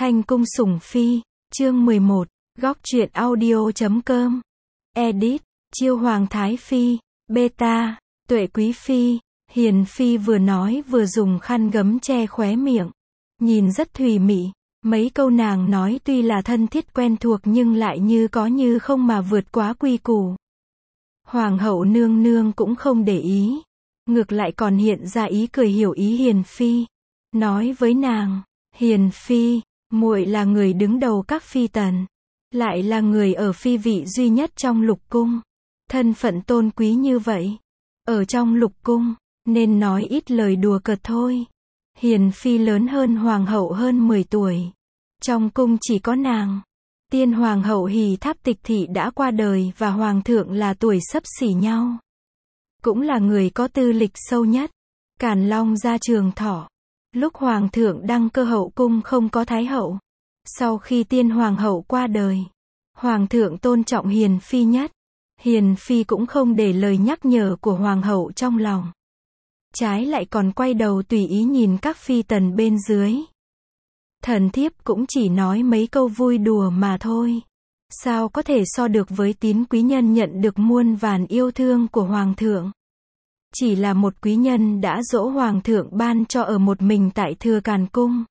Thanh cung sủng phi, chương 11, góc truyện audio.com. Edit, chiêu hoàng thái phi, beta, tuệ quý phi. Hiền phi vừa nói vừa dùng khăn gấm che khóe miệng. Nhìn rất thùy mị, mấy câu nàng nói tuy là thân thiết quen thuộc nhưng lại như có như không mà vượt quá quy củ. Hoàng hậu nương nương cũng không để ý, ngược lại còn hiện ra ý cười hiểu ý Hiền phi. Nói với nàng, Hiền phi, muội là người đứng đầu các phi tần, lại là người ở phi vị duy nhất trong lục cung. Thân phận tôn quý như vậy, ở trong lục cung, nên nói ít lời đùa cợt thôi. Hiền phi lớn hơn hoàng hậu hơn 10 tuổi. Trong cung chỉ có nàng. Tiên hoàng hậu Hì Tháp Tịch Thị đã qua đời và hoàng thượng là tuổi xấp xỉ nhau. Cũng là người có tư lịch sâu nhất. Càn Long ra Trường Thọ. Lúc hoàng thượng đăng cơ hậu cung không có thái hậu. Sau khi tiên hoàng hậu qua đời, hoàng thượng tôn trọng Hiền phi nhất. Hiền phi cũng không để lời nhắc nhở của hoàng hậu trong lòng. Trái lại còn quay đầu tùy ý nhìn các phi tần bên dưới. Thần thiếp cũng chỉ nói mấy câu vui đùa mà thôi. Sao có thể so được với tín quý nhân nhận được muôn vàn yêu thương của hoàng thượng. Chỉ là một quý nhân đã dỗ hoàng thượng ban cho ở một mình tại Thừa Càn cung.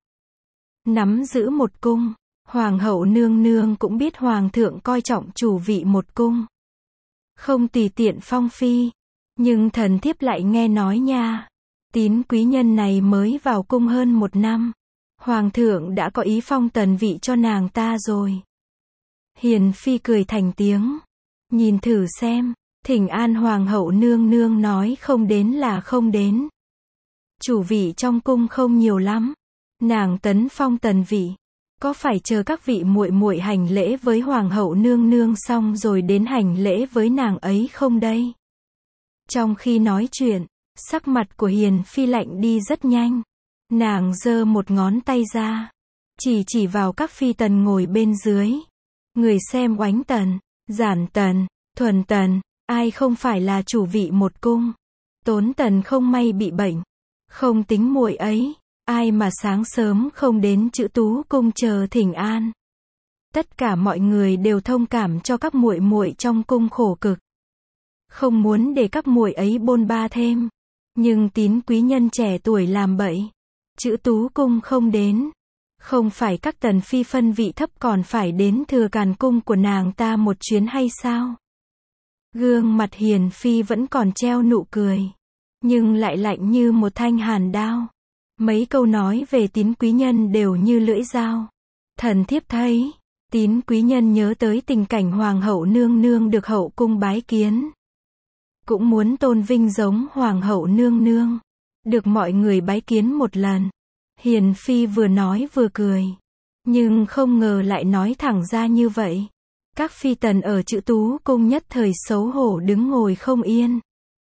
Nắm giữ một cung, hoàng hậu nương nương cũng biết hoàng thượng coi trọng chủ vị một cung. Không tùy tiện phong phi. Nhưng thần thiếp lại nghe nói nha, tín quý nhân này mới vào cung hơn 1 năm. Hoàng thượng đã có ý phong tần vị cho nàng ta rồi. Hiền phi cười thành tiếng. Nhìn thử xem, thỉnh an hoàng hậu nương nương nói không đến là không đến. Chủ vị trong cung không nhiều lắm. Nàng tấn phong tần vị, có phải chờ các vị muội muội hành lễ với hoàng hậu nương nương xong rồi đến hành lễ với nàng ấy không đây? Trong khi nói chuyện, sắc mặt của Hiền phi lạnh đi rất nhanh. Nàng giơ một ngón tay ra, chỉ vào các phi tần ngồi bên dưới. Người xem Oánh tần, Giản tần, Thuần tần, ai không phải là chủ vị một cung. Tốn tần không may bị bệnh, không tính muội ấy, ai mà sáng sớm không đến Chữ Tú cung chờ thỉnh an. Tất cả mọi người đều thông cảm cho các muội muội trong cung khổ cực. Không muốn để các muội ấy bôn ba thêm. Nhưng tín quý nhân trẻ tuổi làm bậy. Chữ Tú cung không đến. Không phải các tần phi phân vị thấp còn phải đến Thừa Càn cung của nàng ta một chuyến hay sao? Gương mặt Hiền phi vẫn còn treo nụ cười. Nhưng lại lạnh như một thanh hàn đao. Mấy câu nói về tín quý nhân đều như lưỡi dao. Thần thiếp thấy, tín quý nhân nhớ tới tình cảnh hoàng hậu nương nương được hậu cung bái kiến. Cũng muốn tôn vinh giống hoàng hậu nương nương, được mọi người bái kiến một lần. Hiền phi vừa nói vừa cười, nhưng không ngờ lại nói thẳng ra như vậy. Các phi tần ở Chữ Tú cung nhất thời xấu hổ đứng ngồi không yên.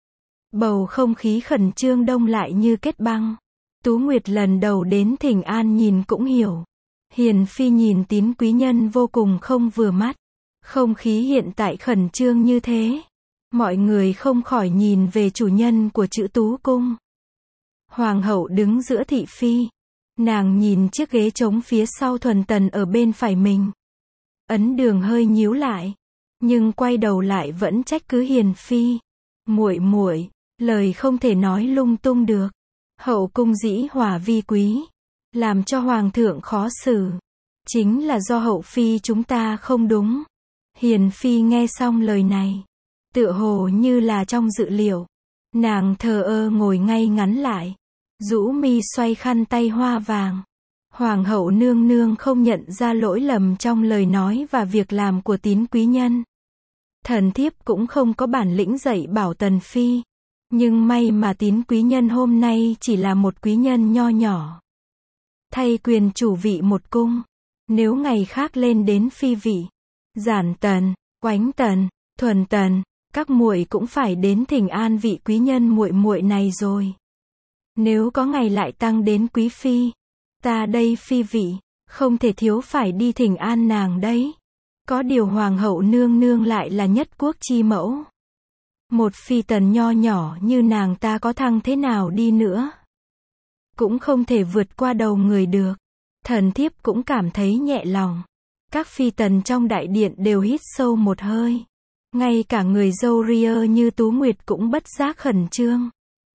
Bầu không khí khẩn trương đông lại như kết băng. Tú Nguyệt lần đầu đến thỉnh an nhìn cũng hiểu. Hiền phi nhìn tín quý nhân vô cùng không vừa mắt. Không khí hiện tại khẩn trương như thế. Mọi người không khỏi nhìn về chủ nhân của Chữ Tú cung. Hoàng hậu đứng giữa thị phi. Nàng nhìn chiếc ghế trống phía sau Thuần tần ở bên phải mình. Ấn Đường hơi nhíu lại, nhưng quay đầu lại vẫn trách cứ Hiền phi. Muội muội, lời không thể nói lung tung được. Hậu cung dĩ hòa vi quý, làm cho hoàng thượng khó xử. Chính là do hậu phi chúng ta không đúng. Hiền phi nghe xong lời này, tựa hồ như là trong dự liệu. Nàng thờ ơ ngồi ngay ngắn lại, rũ mi xoay khăn tay hoa vàng. Hoàng hậu nương nương không nhận ra lỗi lầm trong lời nói và việc làm của tín quý nhân. Thần thiếp cũng không có bản lĩnh dạy bảo tần phi. Nhưng may mà tín quý nhân hôm nay chỉ là một quý nhân nho nhỏ. Thay quyền chủ vị một cung. Nếu ngày khác lên đến phi vị, Giản tần, Oánh tần, Thuần tần, các muội cũng phải đến thỉnh an vị quý nhân muội muội này rồi. Nếu có ngày lại tăng đến quý phi, ta đây phi vị, không thể thiếu phải đi thỉnh an nàng đấy. Có điều hoàng hậu nương nương lại là nhất quốc chi mẫu. Một phi tần nho nhỏ như nàng ta có thăng thế nào đi nữa, cũng không thể vượt qua đầu người được. Thần thiếp cũng cảm thấy nhẹ lòng. Các phi tần trong đại điện đều hít sâu một hơi. Ngay cả người dâu ria như Tú Nguyệt cũng bất giác khẩn trương.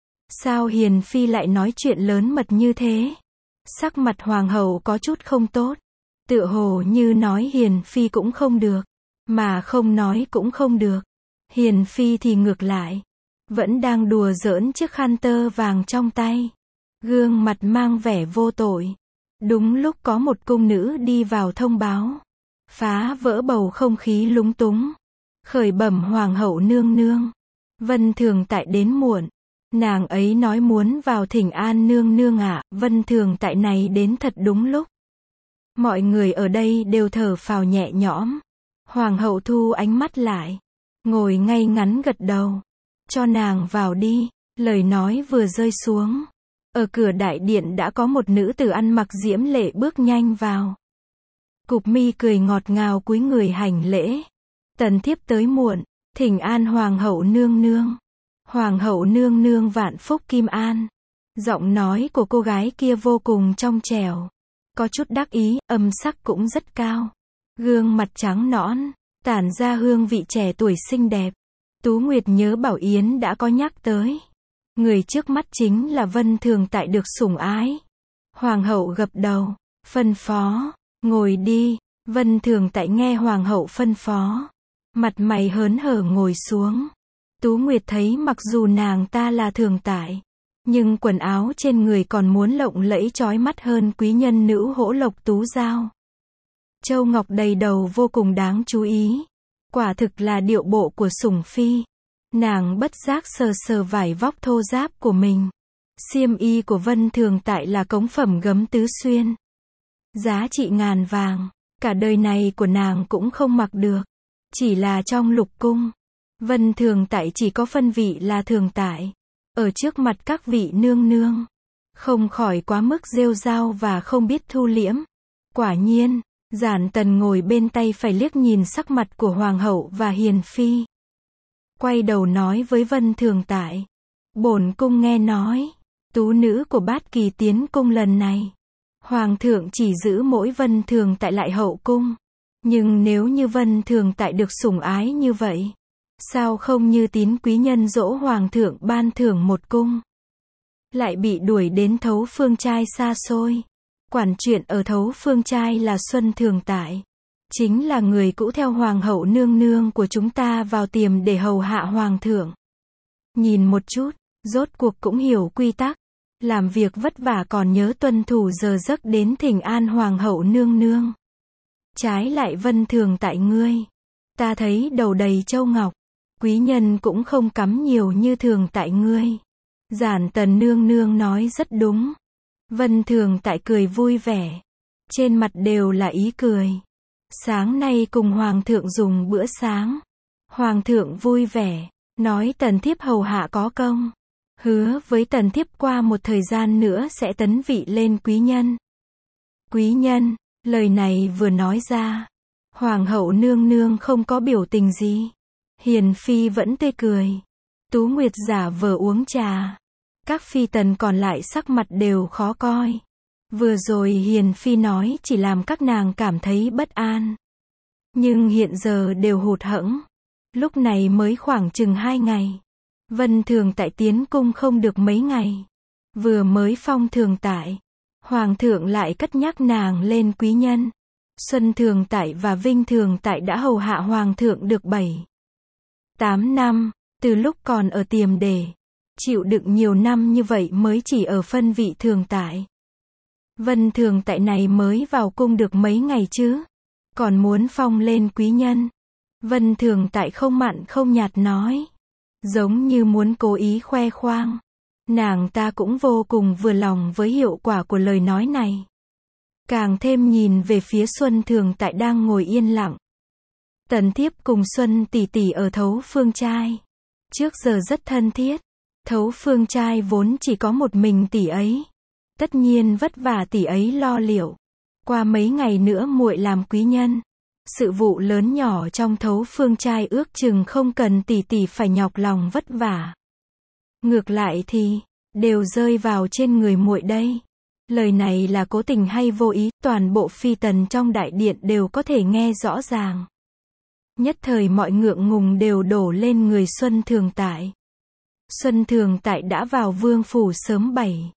Sao hiền phi lại nói chuyện lớn mật như thế? Sắc mặt hoàng hậu có chút không tốt. Tựa hồ như nói hiền phi cũng không được, mà không nói cũng không được. Hiền phi thì ngược lại, vẫn đang đùa giỡn chiếc khăn tơ vàng trong tay. Gương mặt mang vẻ vô tội. Đúng lúc có một cung nữ đi vào thông báo. Phá vỡ bầu không khí lúng túng. Khởi bẩm hoàng hậu nương nương. Vân Thường Tại đến muộn. Nàng ấy nói muốn vào thỉnh an nương nương ạ. Vân Thường Tại này đến thật đúng lúc. Mọi người ở đây đều thở phào nhẹ nhõm. Hoàng hậu thu ánh mắt lại. Ngồi ngay ngắn gật đầu. Cho nàng vào đi. Lời nói vừa rơi xuống. Ở cửa đại điện đã có một nữ tử ăn mặc diễm lệ bước nhanh vào. Cục mi cười ngọt ngào cúi người hành lễ. Tần thiếp tới muộn, thỉnh an hoàng hậu nương nương. Hoàng hậu nương nương vạn phúc kim an. Giọng nói của cô gái kia vô cùng trong trẻo. Có chút đắc ý, âm sắc cũng rất cao. Gương mặt trắng nõn, tản ra hương vị trẻ tuổi xinh đẹp. Tú Nguyệt nhớ Bảo Yến đã có nhắc tới. Người trước mắt chính là Vân Thường Tại được sủng ái. Hoàng hậu gật đầu, phân phó, ngồi đi. Vân Thường Tại nghe hoàng hậu phân phó. Mặt mày hớn hở ngồi xuống. Tú Nguyệt thấy mặc dù nàng ta là Thường Tại, nhưng quần áo trên người còn muốn lộng lẫy chói mắt hơn quý nhân nữ Hỗ Lộc Tú Giao. Châu ngọc đầy đầu vô cùng đáng chú ý. Quả thực là điệu bộ của sủng phi. Nàng bất giác sờ sờ vải vóc thô ráp của mình. Xiêm y của Vân Thường Tại là cống phẩm gấm tứ xuyên. Giá trị ngàn vàng. Cả đời này của nàng cũng không mặc được. Chỉ là trong lục cung. Vân Thường Tại chỉ có phân vị là Thường Tại. Ở trước mặt các vị nương nương. Không khỏi quá mức rêu rao và không biết thu liễm. Quả nhiên, Giản Tần ngồi bên tay phải liếc nhìn sắc mặt của hoàng hậu và hiền phi. Quay đầu nói với Vân Thường Tại. Bổn cung nghe nói, tú nữ của Bát Kỳ tiến cung lần này. Hoàng thượng chỉ giữ mỗi Vân Thường Tại lại hậu cung. Nhưng nếu như Vân Thường Tại được sủng ái như vậy, sao không như tín quý nhân dỗ hoàng thượng ban thưởng một cung? Lại bị đuổi đến Thấu Phương trai xa xôi. Quản chuyện ở Thấu Phương trai là Xuân Thường Tại. Chính là người cũ theo hoàng hậu nương nương của chúng ta vào tiềm để hầu hạ hoàng thượng. Nhìn một chút, rốt cuộc cũng hiểu quy tắc. Làm việc vất vả còn nhớ tuân thủ giờ giấc đến thỉnh an hoàng hậu nương nương. Trái lại Vân Thường Tại ngươi. Ta thấy đầu đầy châu ngọc. Quý nhân cũng không cắm nhiều như Thường Tại ngươi. Giản Tần nương nương nói rất đúng. Vân Thường Tại cười vui vẻ. Trên mặt đều là ý cười. Sáng nay cùng hoàng thượng dùng bữa sáng. Hoàng thượng vui vẻ. Nói tần thiếp hầu hạ có công. Hứa với tần thiếp qua một thời gian nữa sẽ tấn vị lên quý nhân. Quý nhân, lời này vừa nói ra. Hoàng hậu nương nương không có biểu tình gì. Hiền phi vẫn tươi cười. Tú Nguyệt giả vờ uống trà. Các phi tần còn lại sắc mặt đều khó coi. Vừa rồi hiền phi nói chỉ làm các nàng cảm thấy bất an. Nhưng hiện giờ đều hụt hẫng. Lúc này mới khoảng chừng 2 ngày. Vân Thường Tại tiến cung không được mấy ngày. Vừa mới phong Thường Tại. Hoàng thượng lại cất nhắc nàng lên quý nhân. Xuân Thường Tại và Vinh Thường Tại đã hầu hạ hoàng thượng được 7-8 năm. Từ lúc còn ở tiềm đề. Chịu đựng nhiều năm như vậy mới chỉ ở phân vị Thường Tại. Vân Thường Tại này mới vào cung được mấy ngày chứ. Còn muốn phong lên quý nhân. Vân Thường Tại không mặn không nhạt nói. Giống như muốn cố ý khoe khoang. Nàng ta cũng vô cùng vừa lòng với hiệu quả của lời nói này. Càng thêm nhìn về phía Xuân Thường Tại đang ngồi yên lặng. Tần thiếp cùng Xuân tỷ tỷ ở Thấu Phương trai. Trước giờ rất thân thiết. Thấu Phương trai vốn chỉ có một mình tỷ ấy. Tất nhiên vất vả tỷ ấy lo liệu. Qua mấy ngày nữa muội làm quý nhân. Sự vụ lớn nhỏ trong Thấu Phương trai ước chừng không cần tỷ tỷ phải nhọc lòng vất vả. Ngược lại thì, đều rơi vào trên người muội đây. Lời này là cố tình hay vô ý, toàn bộ phi tần trong đại điện đều có thể nghe rõ ràng. Nhất thời mọi ngượng ngùng đều đổ lên người Xuân Thường Tại. Xuân Thường Tại đã vào vương phủ sớm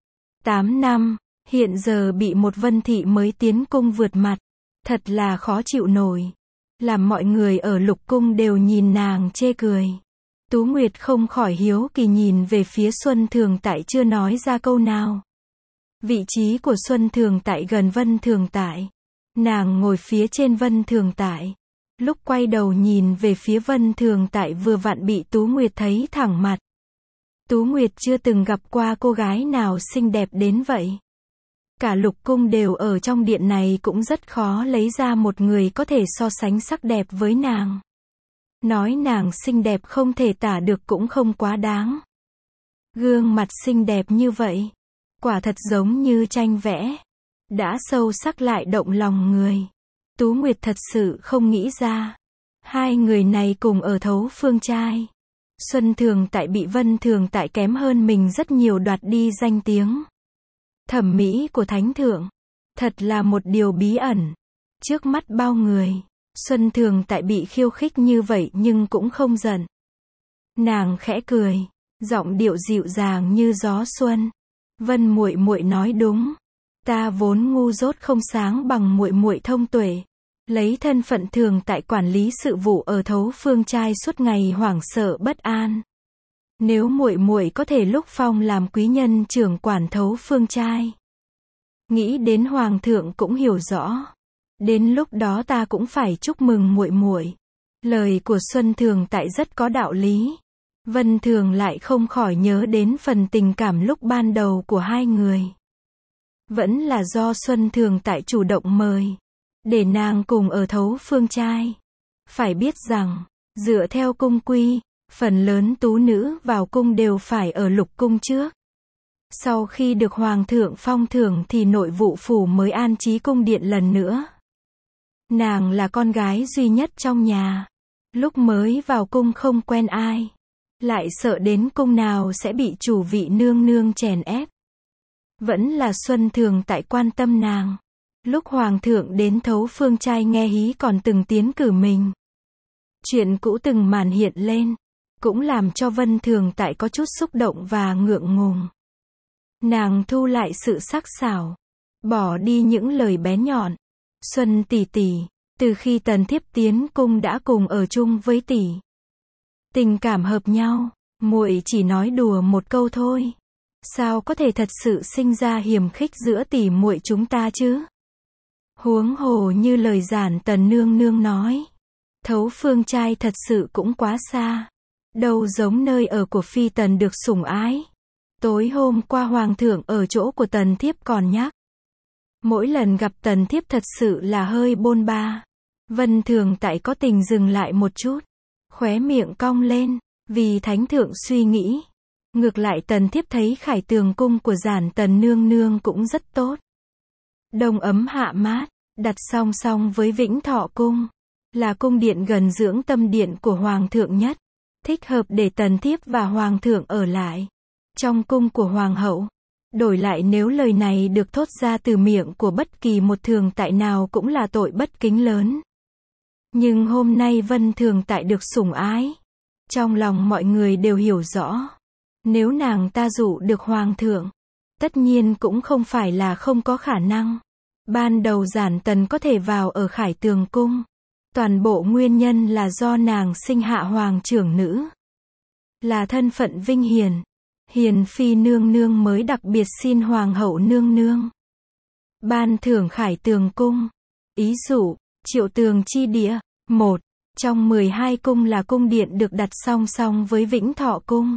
7-8 năm, hiện giờ bị một Vân thị mới tiến cung vượt mặt, thật là khó chịu nổi. Làm mọi người ở Lục cung đều nhìn nàng chê cười. Tú Nguyệt không khỏi hiếu kỳ nhìn về phía Xuân Thường Tại chưa nói ra câu nào. Vị trí của Xuân Thường Tại gần Vân Thường Tại. Nàng ngồi phía trên Vân Thường Tại. Lúc quay đầu nhìn về phía Vân Thường Tại vừa vặn bị Tú Nguyệt thấy thẳng mặt. Tú Nguyệt chưa từng gặp qua cô gái nào xinh đẹp đến vậy. Cả Lục cung đều ở trong điện này cũng rất khó lấy ra một người có thể so sánh sắc đẹp với nàng. Nói nàng xinh đẹp không thể tả được cũng không quá đáng. Gương mặt xinh đẹp như vậy, quả thật giống như tranh vẽ, đã sâu sắc lại động lòng người. Tú Nguyệt thật sự không nghĩ ra, hai người này cùng ở Thấu Phương trai. Xuân Thường Tại bị Vân Thường Tại kém hơn mình rất nhiều đoạt đi danh tiếng. Thẩm mỹ của thánh thượng, thật là một điều bí ẩn. Trước mắt bao người, Xuân Thường Tại bị khiêu khích như vậy nhưng cũng không giận. Nàng khẽ cười, giọng điệu dịu dàng như gió xuân. Vân muội muội nói đúng, ta vốn ngu dốt không sáng bằng muội muội thông tuệ. Lấy thân phận Thường Tại quản lý sự vụ ở Thấu Phương trai suốt ngày hoảng sợ bất an. Nếu muội muội có thể lúc phong làm quý nhân trưởng quản Thấu Phương trai, nghĩ đến hoàng thượng cũng hiểu rõ. Đến lúc đó ta cũng phải chúc mừng muội muội. Lời của Xuân Thường Tại rất có đạo lý. Vân Thường lại không khỏi nhớ đến phần tình cảm lúc ban đầu của hai người. Vẫn là do Xuân Thường Tại chủ động mời, để nàng cùng ở Thấu Phương trai. Phải biết rằng, dựa theo cung quy, phần lớn tú nữ vào cung đều phải ở Lục cung trước. Sau khi được hoàng thượng phong thưởng thì nội vụ phủ mới an trí cung điện lần nữa. Nàng là con gái duy nhất trong nhà. Lúc mới vào cung không quen ai, lại sợ đến cung nào sẽ bị chủ vị nương nương chèn ép. Vẫn là Xuân Thường Tại quan tâm nàng. Lúc hoàng thượng đến Thấu Phương trai nghe hí còn từng tiến cử mình. Chuyện cũ từng màn hiện lên, cũng làm cho Vân Thường Tại có chút xúc động và ngượng ngùng. Nàng thu lại sự sắc sảo, bỏ đi những lời bé nhọn. Xuân tỷ tỷ, từ khi tần thiếp tiến cung đã cùng ở chung với tỷ. Tình cảm hợp nhau, muội chỉ nói đùa một câu thôi. Sao có thể thật sự sinh ra hiềm khích giữa tỷ muội chúng ta chứ? Huống hồ như lời giản tần nương nương nói. Thấu Phương trai thật sự cũng quá xa. Đâu giống nơi ở của phi tần được sủng ái. Tối hôm qua hoàng thượng ở chỗ của tần thiếp còn nhắc. Mỗi lần gặp tần thiếp thật sự là hơi bôn ba. Vân Thường Tại có tình dừng lại một chút. Khóe miệng cong lên, vì thánh thượng suy nghĩ. Ngược lại tần thiếp thấy Khải Tường cung của giản tần nương nương cũng rất tốt. Đông ấm hạ mát, đặt song song với Vĩnh Thọ cung. Là cung điện gần dưỡng tâm điện của hoàng thượng nhất. Thích hợp để tần thiếp và hoàng thượng ở lại. Trong cung của hoàng hậu. Đổi lại nếu lời này được thốt ra từ miệng của bất kỳ một Thường Tại nào cũng là tội bất kính lớn. Nhưng hôm nay Vân Thường Tại được sủng ái. Trong lòng mọi người đều hiểu rõ. Nếu nàng ta dụ được hoàng thượng, tất nhiên cũng không phải là không có khả năng. Ban đầu giản tần có thể vào ở Khải Tường cung. Toàn bộ nguyên nhân là do nàng sinh hạ hoàng trưởng nữ. Là thân phận vinh hiền. Hiền phi nương nương mới đặc biệt xin hoàng hậu nương nương ban thưởng Khải Tường cung. Ý dụ, Triệu Tường chi địa. 1. Trong 12 cung là cung điện được đặt song song với Vĩnh Thọ cung.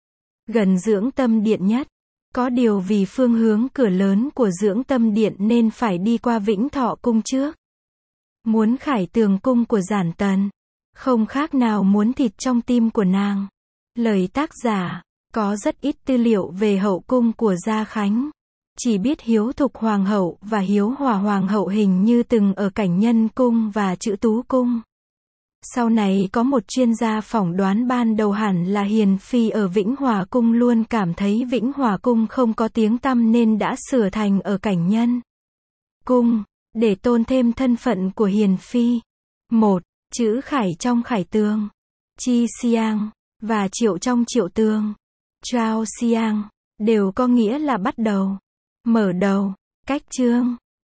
Gần dưỡng tâm điện nhất. Có điều vì phương hướng cửa lớn của dưỡng tâm điện nên phải đi qua Vĩnh Thọ cung trước. Muốn Khải Tường cung của giản tần, không khác nào muốn thịt trong tim của nàng. Lời tác giả, có rất ít tư liệu về hậu cung của Gia Khánh. Chỉ biết Hiếu Thục hoàng hậu và Hiếu Hòa hoàng hậu hình như từng ở Cảnh Nhân cung và Chữ Tú cung. Sau này có một chuyên gia phỏng đoán ban đầu hẳn là Hiền Phi ở Vĩnh Hòa Cung luôn cảm thấy Vĩnh Hòa Cung không có tiếng tăm nên đã sửa thành ở Cảnh Nhân Cung, để tôn thêm thân phận của Hiền Phi. Một, chữ Khải trong Khải Tường, Chi Xiang, và Triệu trong Triệu Tường, Chao Xiang, đều có nghĩa là bắt đầu, mở đầu, cách chương.